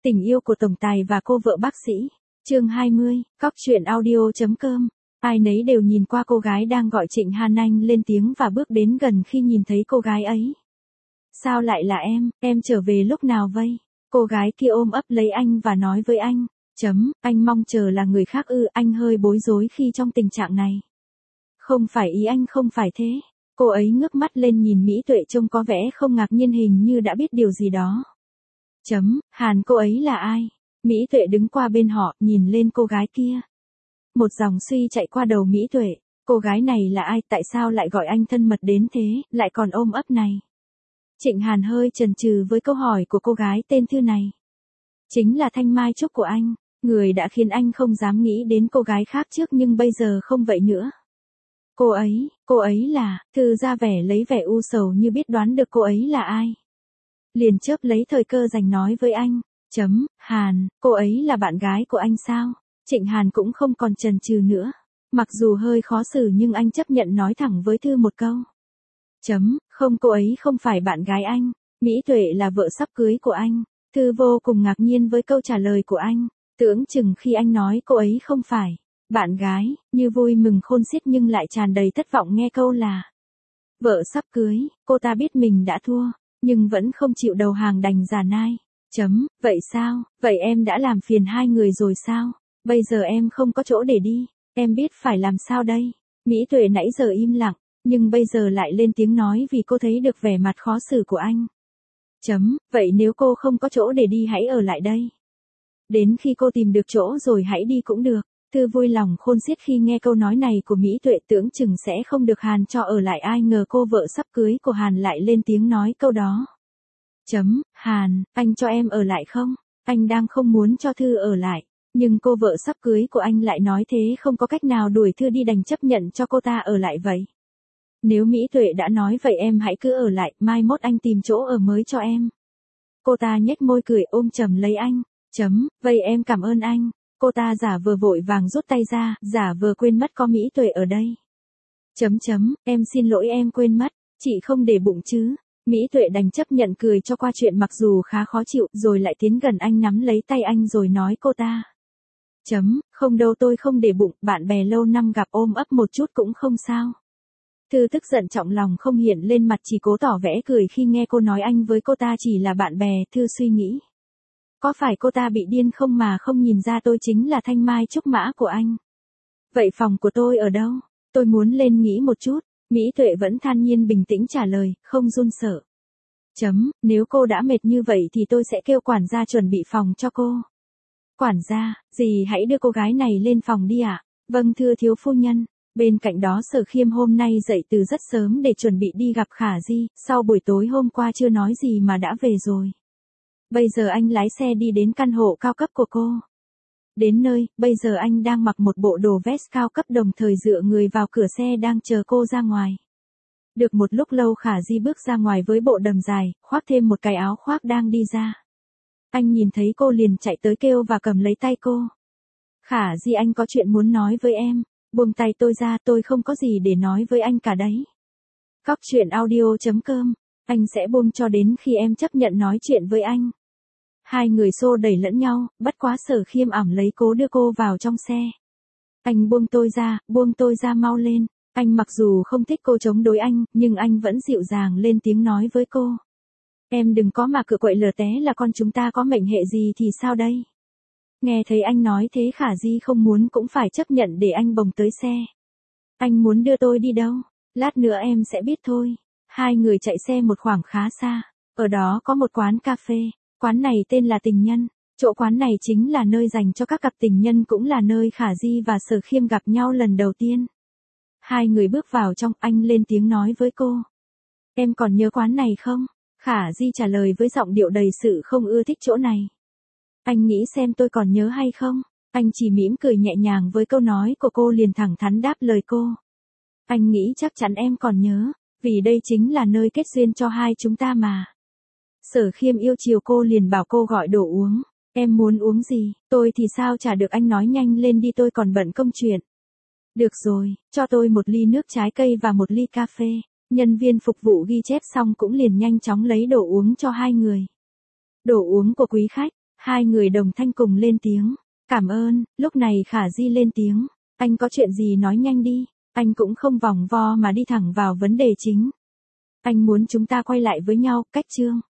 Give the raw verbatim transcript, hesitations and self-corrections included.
Tình yêu của tổng tài và cô vợ bác sĩ. Chương hai mươi, cóc truyện audio chấm com. Ai nấy đều nhìn qua cô gái đang gọi Trịnh Hàn Anh lên tiếng và bước đến gần khi nhìn thấy cô gái ấy. Sao lại là em, em trở về lúc nào vậy? Cô gái kia ôm ấp lấy anh và nói với anh. Chấm, anh mong chờ là người khác ư, anh hơi bối rối khi trong tình trạng này. Không phải ý anh không phải thế. Cô ấy ngước mắt lên nhìn Mỹ Tuệ trông có vẻ không ngạc nhiên, hình như đã biết điều gì đó. Chấm, Hàn cô ấy là ai? Mỹ Tuệ đứng qua bên họ, nhìn lên cô gái kia. Một dòng suy chạy qua đầu Mỹ Tuệ. Cô gái này là ai, tại sao lại gọi anh thân mật đến thế, lại còn ôm ấp này? Trịnh Hàn hơi chần chừ với câu hỏi của cô gái tên Thư này. Chính là Thanh Mai Trúc của anh, người đã khiến anh không dám nghĩ đến cô gái khác trước nhưng bây giờ không vậy nữa. Cô ấy, cô ấy là, Thư ra vẻ lấy vẻ u sầu như biết đoán được cô ấy là ai. Liền chớp lấy thời cơ giành nói với anh. Chấm, Hàn, cô ấy là bạn gái của anh sao? Trịnh Hàn cũng không còn chần chừ nữa. Mặc dù hơi khó xử nhưng anh chấp nhận nói thẳng với Thư một câu. Chấm, không, cô ấy không phải bạn gái anh. Mỹ Tuệ là vợ sắp cưới của anh. Thư vô cùng ngạc nhiên với câu trả lời của anh. Tưởng chừng khi anh nói cô ấy không phải bạn gái, như vui mừng khôn xiết nhưng lại tràn đầy thất vọng nghe câu là vợ sắp cưới. Cô ta biết mình đã thua, nhưng vẫn không chịu đầu hàng đành giả nai. Chấm, vậy sao, vậy em đã làm phiền hai người rồi sao? Bây giờ em không có chỗ để đi, em biết phải làm sao đây? Mỹ Tuệ nãy giờ im lặng, nhưng bây giờ lại lên tiếng nói vì cô thấy được vẻ mặt khó xử của anh. Chấm, vậy nếu cô không có chỗ để đi hãy ở lại đây. Đến khi cô tìm được chỗ rồi hãy đi cũng được. Thư vui lòng khôn xiết khi nghe câu nói này của Mỹ Tuệ, tưởng chừng sẽ không được Hàn cho ở lại, ai ngờ cô vợ sắp cưới của Hàn lại lên tiếng nói câu đó. Chấm, Hàn, anh cho em ở lại không? Anh đang không muốn cho Thư ở lại, nhưng cô vợ sắp cưới của anh lại nói thế, không có cách nào đuổi Thư đi đành chấp nhận cho cô ta ở lại vậy. Nếu Mỹ Tuệ đã nói vậy em hãy cứ ở lại, mai mốt anh tìm chỗ ở mới cho em. Cô ta nhếch môi cười ôm chầm lấy anh. Chấm, vậy em cảm ơn anh. Cô ta giả vờ vội vàng rút tay ra, giả vờ quên mất có Mỹ Tuệ ở đây. Chấm chấm, em xin lỗi, em quên mất, chị không để bụng chứ. Mỹ Tuệ đành chấp nhận cười cho qua chuyện mặc dù khá khó chịu, rồi lại tiến gần anh nắm lấy tay anh rồi nói cô ta. Chấm, không đâu, tôi không để bụng, bạn bè lâu năm gặp ôm ấp một chút cũng không sao. Thư tức giận trọng lòng không hiện lên mặt, chỉ cố tỏ vẻ cười khi nghe cô nói anh với cô ta chỉ là bạn bè. Thư suy nghĩ. Có phải cô ta bị điên không mà không nhìn ra tôi chính là Thanh Mai Trúc mã của anh? Vậy phòng của tôi ở đâu? Tôi muốn lên nghỉ một chút. Mỹ Tuệ vẫn than nhiên bình tĩnh trả lời, không run sợ. Chấm, nếu cô đã mệt như vậy thì tôi sẽ kêu quản gia chuẩn bị phòng cho cô. Quản gia, gì, hãy đưa cô gái này lên phòng đi ạ. À? Vâng thưa thiếu phu nhân. Bên cạnh đó Sở Khiêm hôm nay dậy từ rất sớm để chuẩn bị đi gặp Khả Di, sau buổi tối hôm qua chưa nói gì mà đã về rồi. Bây giờ anh lái xe đi đến căn hộ cao cấp của cô. Đến nơi, bây giờ anh đang mặc một bộ đồ vest cao cấp, đồng thời dựa người vào cửa xe đang chờ cô ra ngoài. Được một lúc lâu Khả Di bước ra ngoài với bộ đầm dài, khoác thêm một cái áo khoác đang đi ra. Anh nhìn thấy cô liền chạy tới kêu và cầm lấy tay cô. Khả Di, anh có chuyện muốn nói với em. Buông tay tôi ra, tôi không có gì để nói với anh cả đấy. Cóc truyện audio chấm com. Anh sẽ buông cho đến khi em chấp nhận nói chuyện với anh. Hai người xô đẩy lẫn nhau, bất quá Sở Khiêm ẵm lấy cố đưa cô vào trong xe. Anh buông tôi ra, buông tôi ra mau lên. Anh mặc dù không thích cô chống đối anh, nhưng anh vẫn dịu dàng lên tiếng nói với cô. Em đừng có mà cựa quậy lờ té là con chúng ta có mệnh hệ gì thì sao đây? Nghe thấy anh nói thế Khả Di không muốn cũng phải chấp nhận để anh bồng tới xe. Anh muốn đưa tôi đi đâu? Lát nữa em sẽ biết thôi. Hai người chạy xe một khoảng khá xa. Ở đó có một quán cà phê. Quán này tên là Tình Nhân. Chỗ quán này chính là nơi dành cho các cặp tình nhân, cũng là nơi Khả Di và Sở Khiêm gặp nhau lần đầu tiên. Hai người bước vào trong, anh lên tiếng nói với cô. Em còn nhớ quán này không? Khả Di trả lời với giọng điệu đầy sự không ưa thích chỗ này. Anh nghĩ xem tôi còn nhớ hay không? Anh chỉ mỉm cười nhẹ nhàng với câu nói của cô, liền thẳng thắn đáp lời cô. Anh nghĩ chắc chắn em còn nhớ, vì đây chính là nơi kết duyên cho hai chúng ta mà. Sở Khiêm yêu chiều cô liền bảo cô gọi đồ uống. Em muốn uống gì? Tôi thì sao trả được, anh nói nhanh lên đi, tôi còn bận công chuyện. Được rồi, cho tôi một ly nước trái cây và một ly cà phê. Nhân viên phục vụ ghi chép xong cũng liền nhanh chóng lấy đồ uống cho hai người. Đồ uống của quý khách. Hai người đồng thanh cùng lên tiếng. Cảm ơn, lúc này Khả Di lên tiếng. Anh có chuyện gì nói nhanh đi. Anh cũng không vòng vo mà đi thẳng vào vấn đề chính. Anh muốn chúng ta quay lại với nhau, Cách Trương.